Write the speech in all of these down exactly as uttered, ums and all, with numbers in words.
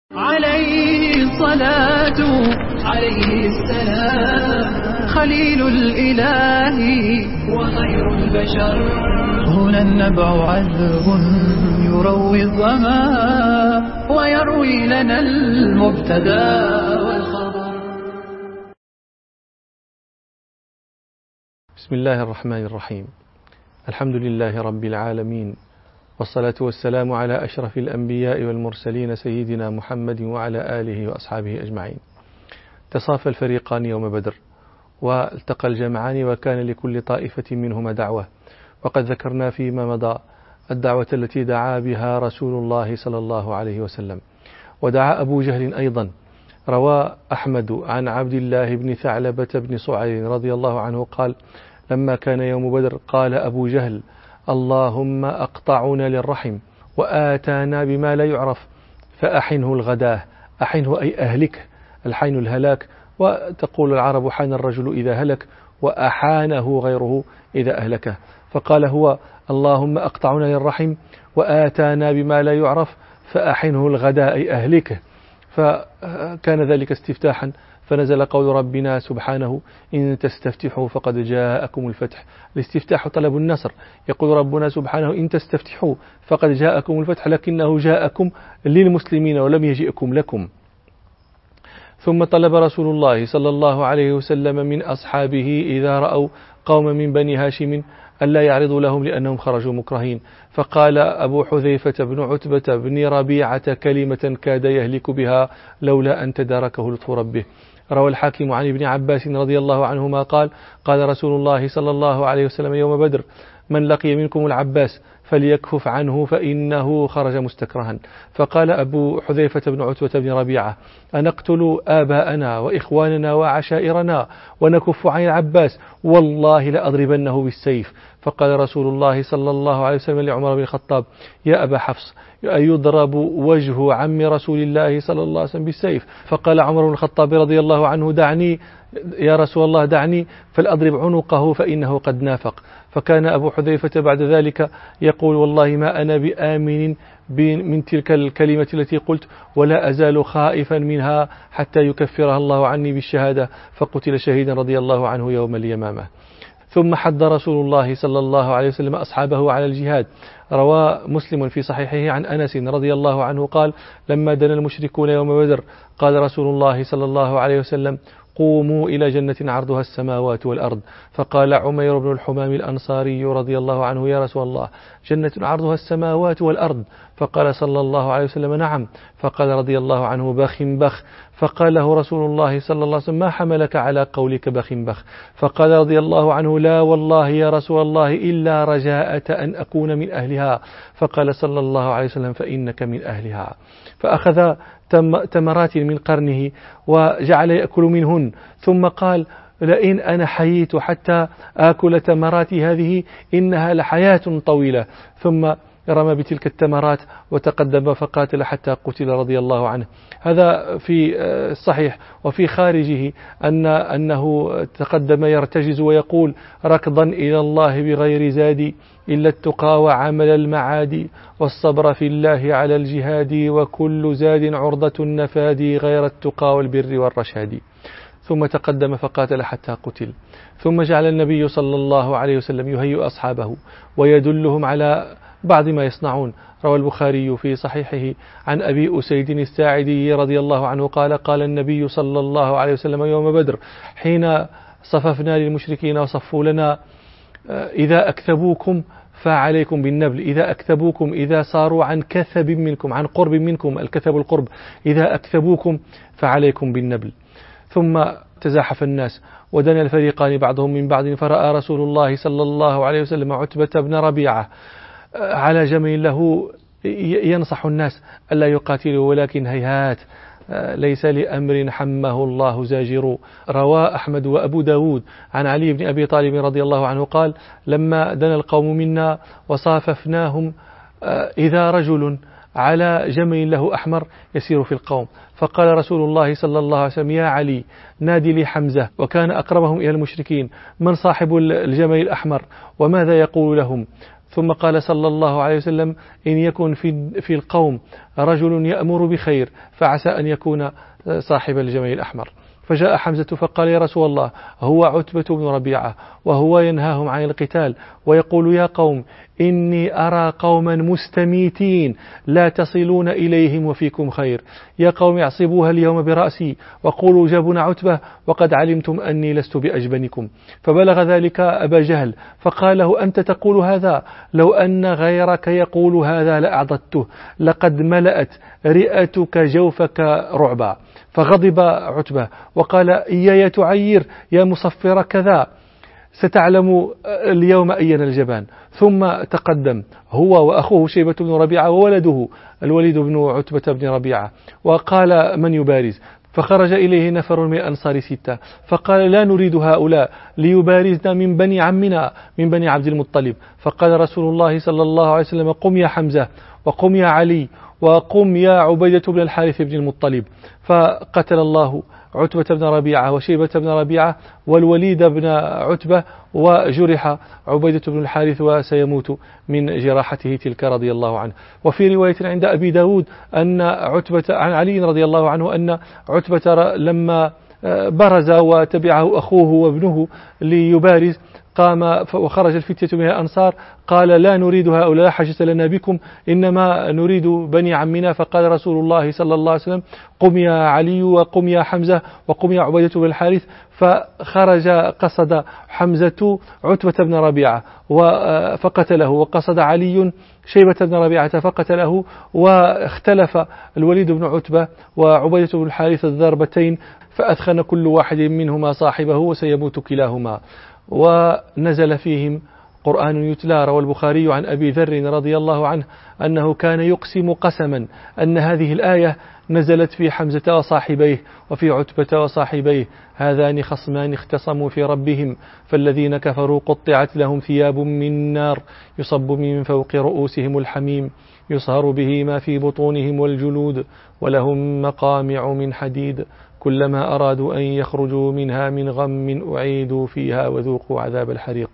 عليه الصلاة عليه السلام خليل الإله وخير البشر. هنا النبع عذب يروي الظما ويروي لنا المبتدا والخبر. بسم الله الرحمن الرحيم. الحمد لله رب العالمين، والصلاة والسلام على أشرف الأنبياء والمرسلين سيدنا محمد وعلى آله وأصحابه أجمعين. تصافى الفريقان يوم بدر والتقى الجمعان، وكان لكل طائفة منهما دعوة، وقد ذكرنا فيما مضى الدعوة التي دعا بها رسول الله صلى الله عليه وسلم. ودعا أبو جهل أيضا. روى أحمد عن عبد الله بن ثعلبة بن صعير رضي الله عنه قال: لما كان يوم بدر قال أبو جهل: اللهم أقطعنا للرحم وآتانا بما لا يعرف فأحنه الغداه. أحنه أي أهلك، الحين الهلاك، وتقول العرب: حان الرجل إذا هلك، وأحانه غيره إذا أهلكه. فقال هو: اللهم أقطعنا للرحم وآتانا بما لا يعرف فأحنه الغداء أي أهلكه. فكان ذلك استفتاحا، فنزل قول ربنا سبحانه: إن تستفتحوا فقد جاءكم الفتح. الاستفتاح طلب النصر. يقول ربنا سبحانه: إن تستفتحوا فقد جاءكم الفتح، لكنه جاءكم للمسلمين ولم يجئكم لكم. ثم طلب رسول الله صلى الله عليه وسلم من أصحابه إذا رأوا قوم من بني هاشم ألا يعرضوا لهم لأنهم خرجوا مكرهين. فقال أبو حذيفة بن عتبة بن ربيعة كلمة كاد يهلك بها لولا أن تداركه لطف ربه. روى الحاكم عن ابن عباس رضي الله عنهما قال: قال رسول الله صلى الله عليه وسلم يوم بدر: من لقي منكم العباس فليكفف عنه فإنه خرج مستكرها. فقال أبو حذيفة بن عتبة بن ربيعة: أنقتل آباءنا وإخواننا وعشائرنا ونكف عن العباس؟ والله لأضربنه بالسيف. فقال رسول الله صلى الله عليه وسلم لعمر بن الخطاب: يا أبا حفص، أيضرب وجه عم رسول الله صلى الله عليه وسلم بالسيف؟ فقال عمر بن الخطاب رضي الله عنه: دعني يا رسول الله، دعني فلأضرب عنقه فإنه قد نافق. فكان أبو حذيفة بعد ذلك يقول: والله ما أنا بآمن من تلك الكلمة التي قلت، ولا أزال خائفا منها حتى يكفرها الله عني بالشهادة. فقتل شهيدا رضي الله عنه يوم اليمامة. ثم حض رسول الله صلى الله عليه وسلم أصحابه على الجهاد. روى مسلم في صحيحه عن أنس رضي الله عنه قال: لما دنا المشركون يوم بدر قال رسول الله صلى الله عليه وسلم: قوموا إلى جنة عرضها السماوات والأرض. فقال عمير بن الحمام الأنصاري رضي الله عنه: يا رسول الله، جنة عرضها السماوات والأرض؟ فقال صلى الله عليه وسلم: نعم. فقال رضي الله عنه: بخ بخ. فقال له رسول الله صلى الله عليه وسلم: ما حملك على قولك بخ بخ؟ فقال رضي الله عنه: لا والله يا رسول الله إلا رجاءة أن أكون من أهلها. فقال صلى الله عليه وسلم: فإنك من أهلها. فأخذ تمرات من قرنه وجعل يأكل منهن، ثم قال: لئن أنا حييت حتى آكل تمراتي هذه إنها لحياة طويلة. ثم رمى بتلك التمرات وتقدم فقاتل حتى قتل رضي الله عنه. هذا في الصحيح. وفي خارجه أن أنه تقدم يرتجز ويقول: ركضا إلى الله بغير زادي إلا التقى وعمل المعادي، والصبر في الله على الجهاد، وكل زاد عرضة النفادي غير التقى والبر والرشاد. ثم تقدم فقاتل حتى قتل. ثم جعل النبي صلى الله عليه وسلم يهيئ أصحابه ويدلهم على بعض ما يصنعون. روى البخاري في صحيحه عن أبي أسيد الساعدي رضي الله عنه قال: قال النبي صلى الله عليه وسلم يوم بدر حين صففنا للمشركين وصفوا لنا: إذا أكثبوكم فعليكم بالنبل. إذا أكثبوكم، إذا صاروا عن كثب منكم، عن قرب منكم، الكثب القرب، إذا أكثبوكم فعليكم بالنبل. ثم تزاحف الناس ودنا الفريقان بعضهم من بعض، فرأى رسول الله صلى الله عليه وسلم عتبة بن ربيعة على جمل له ينصح الناس ألا يقاتلوا، ولكن هيهات ليس لأمر حمه الله زاجر. روى أحمد وأبو داود عن علي بن أبي طالب رضي الله عنه قال: لما دنا القوم منا وصاففناهم إذا رجل على جمل له أحمر يسير في القوم، فقال رسول الله صلى الله عليه وسلم: يا علي، نادي لي حمزة، وكان أقربهم إلى المشركين، من صاحب الجمل الأحمر وماذا يقول لهم؟ ثم قال صلى الله عليه وسلم: إن يكن في في القوم رجل يأمر بخير فعسى أن يكون صاحب الجمل الأحمر. فجاء حمزة فقال: يا رسول الله، هو عتبة بن ربيعة وهو ينهاهم عن القتال ويقول: يا قوم، إني أرى قوما مستميتين لا تصلون إليهم وفيكم خير. يا قوم، اعصبوها اليوم برأسي وقولوا: جبن عتبة، وقد علمتم أني لست بأجبنكم. فبلغ ذلك أبا جهل فقال له: أنت تقول هذا؟ لو أن غيرك يقول هذا لأعضدته، لقد ملأت رئتك جوفك رعبا. فغضب عتبة وقال: إياي تعير يا مصفر كذا، ستعلم اليوم أين الجبان. ثم تقدم هو وأخوه شيبة بن ربيعة وولده الوليد بن عتبة بن ربيعة، وقال: من يبارز؟ فخرج إليه نفر من الأنصار ستة، فقال: لا نريد هؤلاء ليبارزنا من بني عمنا من بني عبد المطلب. فقال رسول الله صلى الله عليه وسلم: قم يا حمزة، وقم يا علي، وقم يا عبيدة بن الحارث بن المطلب. فقتل الله عتبة بن ربيعة وشيبة بن ربيعة والوليد بن عتبة، وجرح عبيدة بن الحارث وسيموت من جراحته تلك رضي الله عنه. وفي رواية عند أبي داود أن عتبة عن علي رضي الله عنه أن عتبة لما برز وتبعه أخوه وابنه ليبارز قام وخرج الفتية من الأنصار قال: لا نريد هؤلاء، لا حاجة لنا بكم، إنما نريد بني عمنا. فقال رسول الله صلى الله عليه وسلم: قم يا علي، وقم يا حمزة، وقم يا عبيدة بن الحارث. فخرج قصد حمزة عتبة بن ربيعة فقتله، وقصد علي شيبة بن ربيعة فقتله، واختلف الوليد بن عتبة وعبيدة بن الحارث الضربتين، فأثخن كل واحد منهما صاحبه وسيموت كلاهما. ونزل فيهم قرآن يتلى. روى البخاري عن أبي ذر رضي الله عنه أنه كان يقسم قسما أن هذه الآية نزلت في حمزة وصاحبيه وفي عتبة وصاحبيه: هذان خصمان اختصموا في ربهم فالذين كفروا قطعت لهم ثياب من نار يصب من فوق رؤوسهم الحميم يصهر به ما في بطونهم والجلود ولهم مقامع من حديد كلما أرادوا أن يخرجوا منها من غم أعيدوا فيها وذوقوا عذاب الحريق.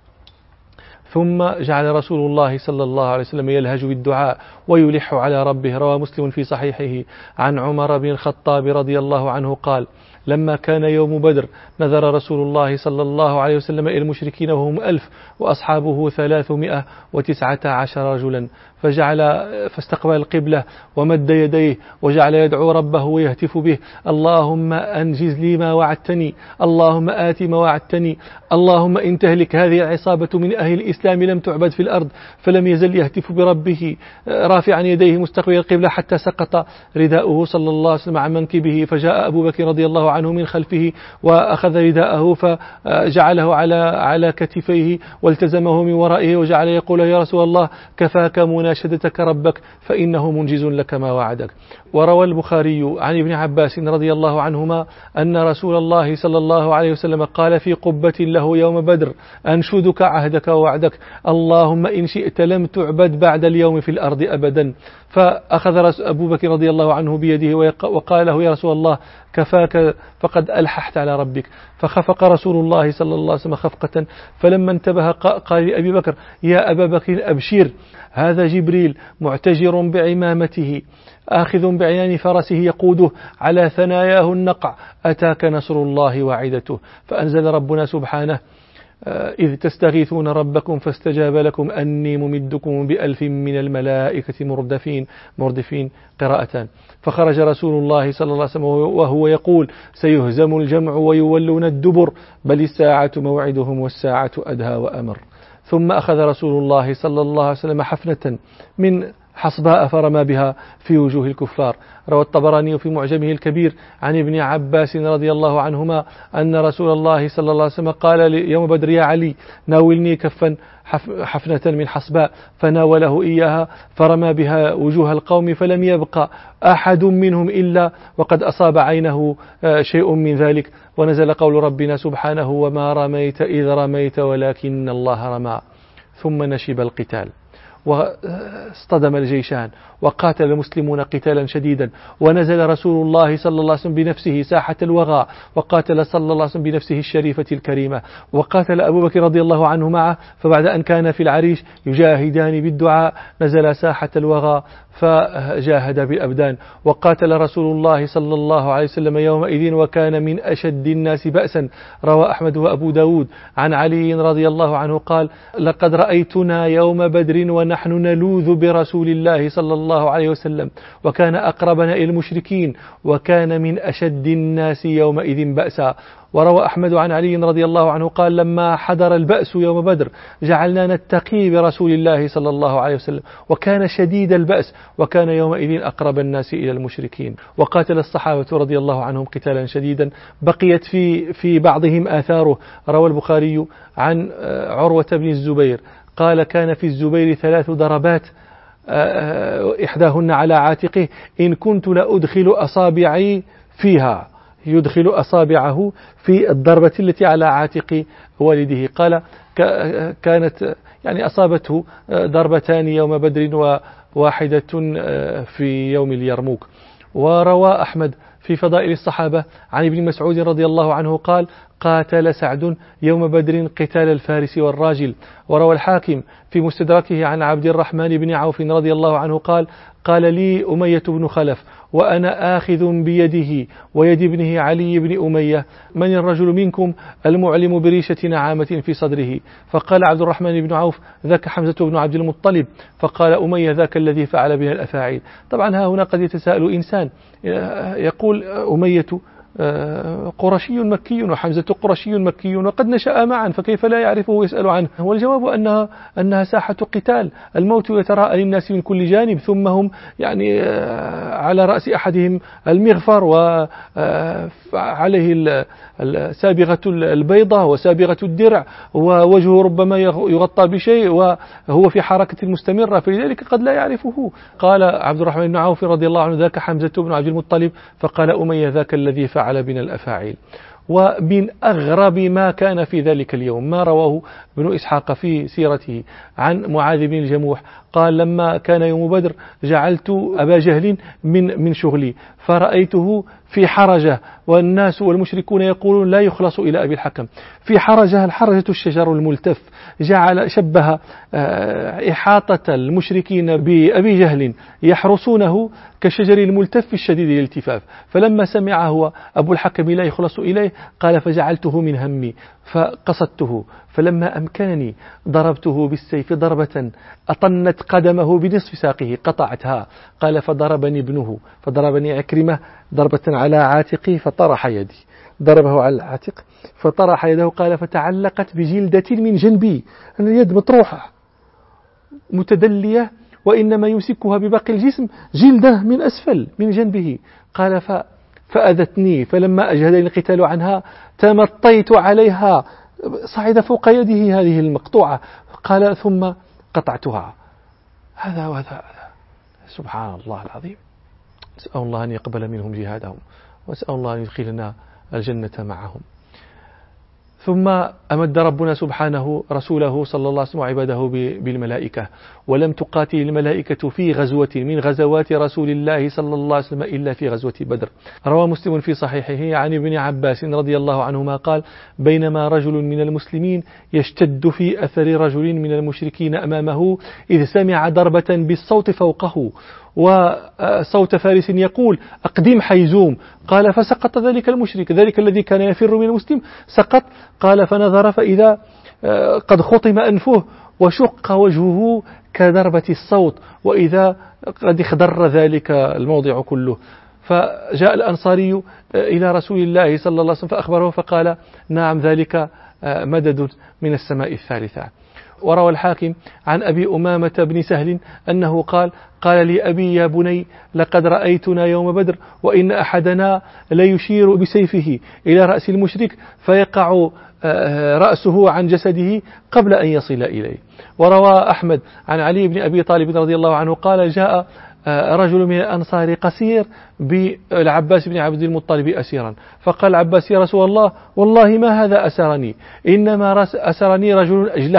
ثم جعل رسول الله صلى الله عليه وسلم يلهج بالدعاء ويلح على ربه. روى مسلم في صحيحه عن عمر بن الخطاب رضي الله عنه قال: لما كان يوم بدر نذر رسول الله صلى الله عليه وسلم إلى المشركين وهم ألف وأصحابه ثلاثمائة وتسعة عشر رجلا، فجعل فاستقبل القبلة ومد يديه وجعل يدعو ربه ويهتف به: اللهم أنجز لي ما وعدتني، اللهم آت ما وعدتني، اللهم إن تهلك هذه العصابة من أهل الإسلام لم تعبد في الأرض. فلم يزل يهتف بربه رافعا يديه مستقبل القبلة حتى سقط رداؤه صلى الله عليه وسلم عن منكبه، فجاء أبو بكر رضي الله عنه من خلفه وأخذ رداءه فجعله على على كتفيه والتزمه من ورائه وجعل يقول: يا رسول الله، كفاك مناشدتك ربك فإنه منجز لك ما وعدك. وروى البخاري عن ابن عباس رضي الله عنهما أن رسول الله صلى الله عليه وسلم قال في قبة له يوم بدر: أنشدك عهدك ووعدك، اللهم إن شئت لم تعبد بعد اليوم في الأرض أبدا. فأخذ أبو بكر رضي الله عنه بيده وقال له: يا رسول الله، كفاك فقد ألححت على ربك. فخفق رسول الله صلى الله عليه وسلم خفقة، فلما انتبه قال لأبي بكر: يا أبا بكر أبشر، هذا جبريل معتجر بعمامته آخذ بعنان فرسه يقوده على ثناياه النقع، أتاك نصر الله وعدته. فأنزل ربنا سبحانه: إذ تستغيثون ربكم فاستجاب لكم أني ممدكم بألف من الملائكة مردفين مردفين قراءتان. فخرج رسول الله صلى الله عليه وسلم وهو يقول: سيهزم الجمع ويولون الدبر، بل الساعة موعدهم والساعة أدهى وأمر. ثم أخذ رسول الله صلى الله عليه وسلم حفنة من حصباء فرمى بها في وجوه الكفار. روى الطبراني في معجمه الكبير عن ابن عباس رضي الله عنهما أن رسول الله صلى الله عليه وسلم قال يوم بدر: يا علي، ناولني كفا حفنة من حصباء، فناوله إياها فرمى بها وجوه القوم، فلم يبقى أحد منهم إلا وقد أصاب عينه شيء من ذلك. ونزل قول ربنا سبحانه: وما رميت إذ رميت ولكن الله رمى. ثم نشب القتال. واصطدم الجيشان وقاتل المسلمون قتالا شديدا، ونزل رسول الله صلى الله عليه وسلم بنفسه ساحة الوغى وقاتل صلى الله عليه وسلم بنفسه الشريفة الكريمة، وقاتل أبو بكر رضي الله عنه معه. فبعد أن كان في العريش يجاهدان بالدعاء نزل ساحة الوغى فجاهد بالأبدان، وقاتل رسول الله صلى الله عليه وسلم يومئذ وكان من أشد الناس بأسا. روى أحمد وأبو داود عن علي رضي الله عنه قال: لقد رأيتنا يوم بدر ونحن نلوذ برسول الله صلى الله عليه وسلم وكان أقربنا إلى المشركين وكان من أشد الناس يومئذ بأسا. وروى أحمد عن علي رضي الله عنه قال: لما حضر البأس يوم بدر جعلنا نتقي برسول الله صلى الله عليه وسلم وكان شديد البأس وكان يومئذ أقرب الناس إلى المشركين. وقاتل الصحابة رضي الله عنهم قتالا شديدا بقيت في في بعضهم آثاره. روى البخاري عن عروة بن الزبير قال: كان في الزبير ثلاث ضربات إحداهن على عاتقه إن كنت لأدخل أصابعي فيها، يدخل أصابعه في الضربة التي على عاتق والده. قال: كانت يعني أصابته ضربتان يوم بدر وواحدة في يوم اليرموك. وروى أحمد في فضائل الصحابة عن ابن مسعود رضي الله عنه قال: قاتل سعد يوم بدر قتال الفارس والراجل. وروى الحاكم في مستدركه عن عبد الرحمن بن عوف رضي الله عنه قال: قال لي أمية بن خلف وأنا آخذ بيده ويد ابنه علي بن أمية: من الرجل منكم المعلم بريشة نعامة في صدره؟ فقال عبد الرحمن بن عوف: ذاك حمزة بن عبد المطلب. فقال أمية: ذاك الذي فعل بنا الأفاعيل. طبعا ها هنا قد يتساءل إنسان يقول: أمية قرشي مكي وحمزة قرشي مكي وقد نشأ معا فكيف لا يعرفه ويسأل عنه؟ والجواب أنها أنها ساحة قتال، الموت يتراءى للناس من كل جانب، ثم هم يعني على رأس أحدهم المغفر وعليه السابغة البيضة وسابغة الدرع ووجهه ربما يغطى بشيء وهو في حركة مستمرة، فلذلك قد لا يعرفه. قال عبد الرحمن بن عوف رضي الله عنه: ذاك حمزة بن عبد المطلب. فقال أمية: ذاك الذي فعل بنا الأفاعيل. ومن أغرب ما كان في ذلك اليوم ما رواه ابن إسحاق في سيرته عن معاذ بن الجموح قال: لما كان يوم بدر جعلت أبا جهل من من شغلي فرأيته في حرجة والناس والمشركون يقولون لا يخلص إلى أبي الحكم. في حرجة، الحرجة الشجر الملتف، جعل شبه إحاطة المشركين بأبي جهل يحرسونه كالشجر الملتف الشديد الالتفاف. فلما سمع هو أبو الحكم لا يخلص إليه قال: فجعلته من همي فقصدته، فلما أمكنني ضربته بالسيف ضربة أطنت قدمه بنصف ساقه قطعتها. قال: فضربني ابنه فضربني عكرمة ضربة على عاتقي فطرح يدي، ضربه على العاتق فطرح يده. قال: فتعلقت بجلدة من جنبي، اليد مطروحة متدلية وإنما يمسكها بباقي الجسم جلدة من أسفل من جنبه. قال: ف فأذتني، فلما أجهدني القتال عنها تمطيت عليها، صعد فوق يده هذه المقطوعة. قال: ثم قطعتها. هذا وهذا. سبحان الله العظيم. نسأل الله أن يقبل منهم جهادهم، وأسأل الله أن يدخلنا الجنة معهم. ثم أمد ربنا سبحانه رسوله صلى الله عليه وسلم وعباده بالملائكة، ولم تقاتل الملائكة في غزوة من غزوات رسول الله صلى الله عليه وسلم إلا في غزوة بدر. روى مسلم في صحيحه عن ابن عباس رضي الله عنهما قال: بينما رجل من المسلمين يشتد في أثر رجل من المشركين أمامه إذ سمع ضربة بالصوت فوقه وصوت فارس يقول: أقدم حيزوم. قال: فسقط ذلك المشرك، ذلك الذي كان يفر من المسلم سقط. قال: فنظر فإذا قد خطم أنفه وشق وجهه كضربة الصوت، وإذا قد اخضر ذلك الموضع كله. فجاء الأنصاري إلى رسول الله صلى الله عليه وسلم فأخبره فقال: نعم، ذلك مدد من السماء الثالثة. وروى الحاكم عن أبي أمامة بن سهل أنه قال: قال لي أبي: يا بني، لقد رأيتنا يوم بدر وإن أحدنا ليشير بسيفه إلى رأس المشرك فيقع رأسه عن جسده قبل أن يصل إليه. وروى أحمد عن علي بن أبي طالب رضي الله عنه قال: جاء رجل من الأنصار قصير بالعباس بن عبد المطلب أسيرا، فقال العباس: يا رسول الله، والله ما هذا أسرني، إنما أسرني رجل أجلح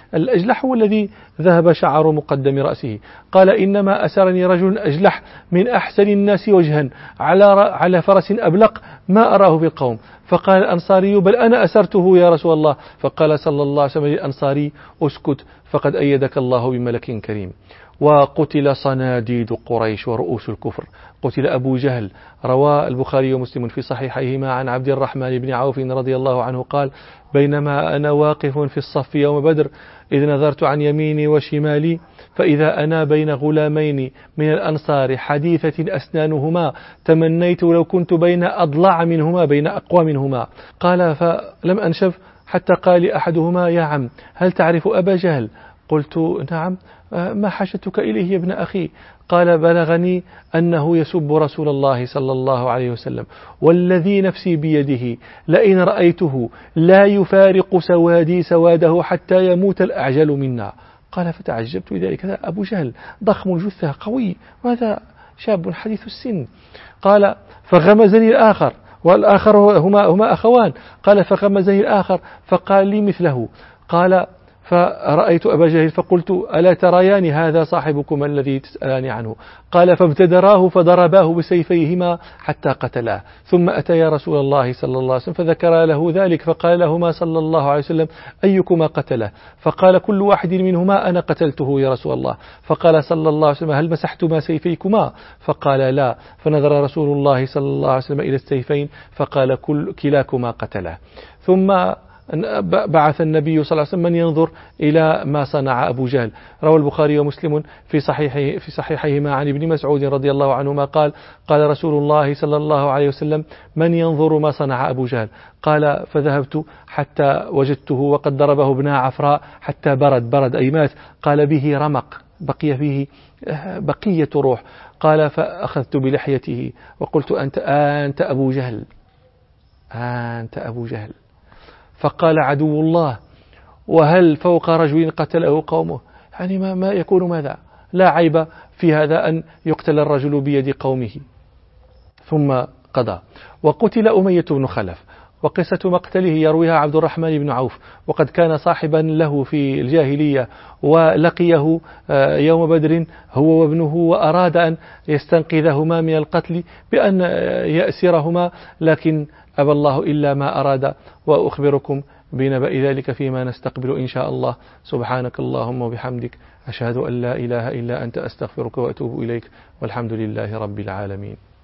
الأجلح هو الذي ذهب شعر مقدم رأسه. قال إنما أسرني رجل أجلح من أحسن الناس وجها على على فرس أبلق ما أراه في القوم. فقال الأنصاري بل أنا أسرته يا رسول الله. فقال صلى الله عليه وسلم للأنصاري اسكت فقد أيدك الله بملك كريم. وقتل صناديد قريش ورؤوس الكفر. قتل أبو جهل. روى البخاري ومسلم في صحيحيهما عن عبد الرحمن بن عوف رضي الله عنه قال بينما أنا واقف في الصف يوم بدر إذ نظرت عن يميني وشمالي فإذا أنا بين غلامين من الأنصار حديثة أسنانهما تمنيت لو كنت بين أضلع منهما بين أقوى منهما. قال فلم أنشف حتى قال أحدهما يا عم هل تعرف أبا جهل؟ قلت نعم. ما حاجتك إليه يا ابن أخي؟ قال بلغني أنه يسب رسول الله صلى الله عليه وسلم والذي نفسي بيده لئن رأيته لا يفارق سوادي سواده حتى يموت الأعجل منا. قال فتعجبت لذلك أبو جهل ضخم جثة قوي وهذا شاب حديث السن. قال فغمزني الآخر والآخر هما, هما أخوان. قال فغمزني الآخر فقال لي مثله. قال فرأيت أبا جهل فقلت ألا تريان هذا صاحبكم الذي تسألان عنه؟ قال فابتدراه فضرباه بسيفيهما حتى قتلاه ثم أتيا رسول الله صلى الله عليه وسلم فذكر له ذلك فقال لهما صلى الله عليه وسلم أيكما قتله؟ فقال كل واحد منهما أنا قتلته يا رسول الله. فقال صلى الله عليه وسلم هل مسحتما سيفيكما؟ فقال لا. فنظر رسول الله صلى الله عليه وسلم إلى السيفين فقال كل كلاكما قتله. ثم بعث النبي صلى الله عليه وسلم من ينظر إلى ما صنع أبو جهل. روى البخاري ومسلم في صحيحه في صحيحهما عن ابن مسعود رضي الله عنهما قال قال رسول الله صلى الله عليه وسلم من ينظر ما صنع أبو جهل؟ قال فذهبت حتى وجدته وقد ضربه ابن عفراء حتى برد برد أي مات. قال به رمق بقي فيه بقية روح. قال فأخذت بلحيته وقلت أنت أنت أبو جهل أنت أبو جهل. فقال عدو الله وهل فوق رجل قتله قومه؟ يعني ما, ما يكون ماذا؟ لا عيب في هذا أن يقتل الرجل بيد قومه. ثم قضى. وقتل أمية بن خلف وقصة مقتله يرويها عبد الرحمن بن عوف وقد كان صاحبا له في الجاهلية ولقيه يوم بدر هو وابنه وأراد أن يستنقذهما من القتل بأن يأسرهما لكن أبى الله إلا ما أراد. وأخبركم بنبأ ذلك فيما نستقبل إن شاء الله. سبحانك اللهم وبحمدك أشهد أن لا إله إلا أنت أستغفرك وأتوب إليك والحمد لله رب العالمين.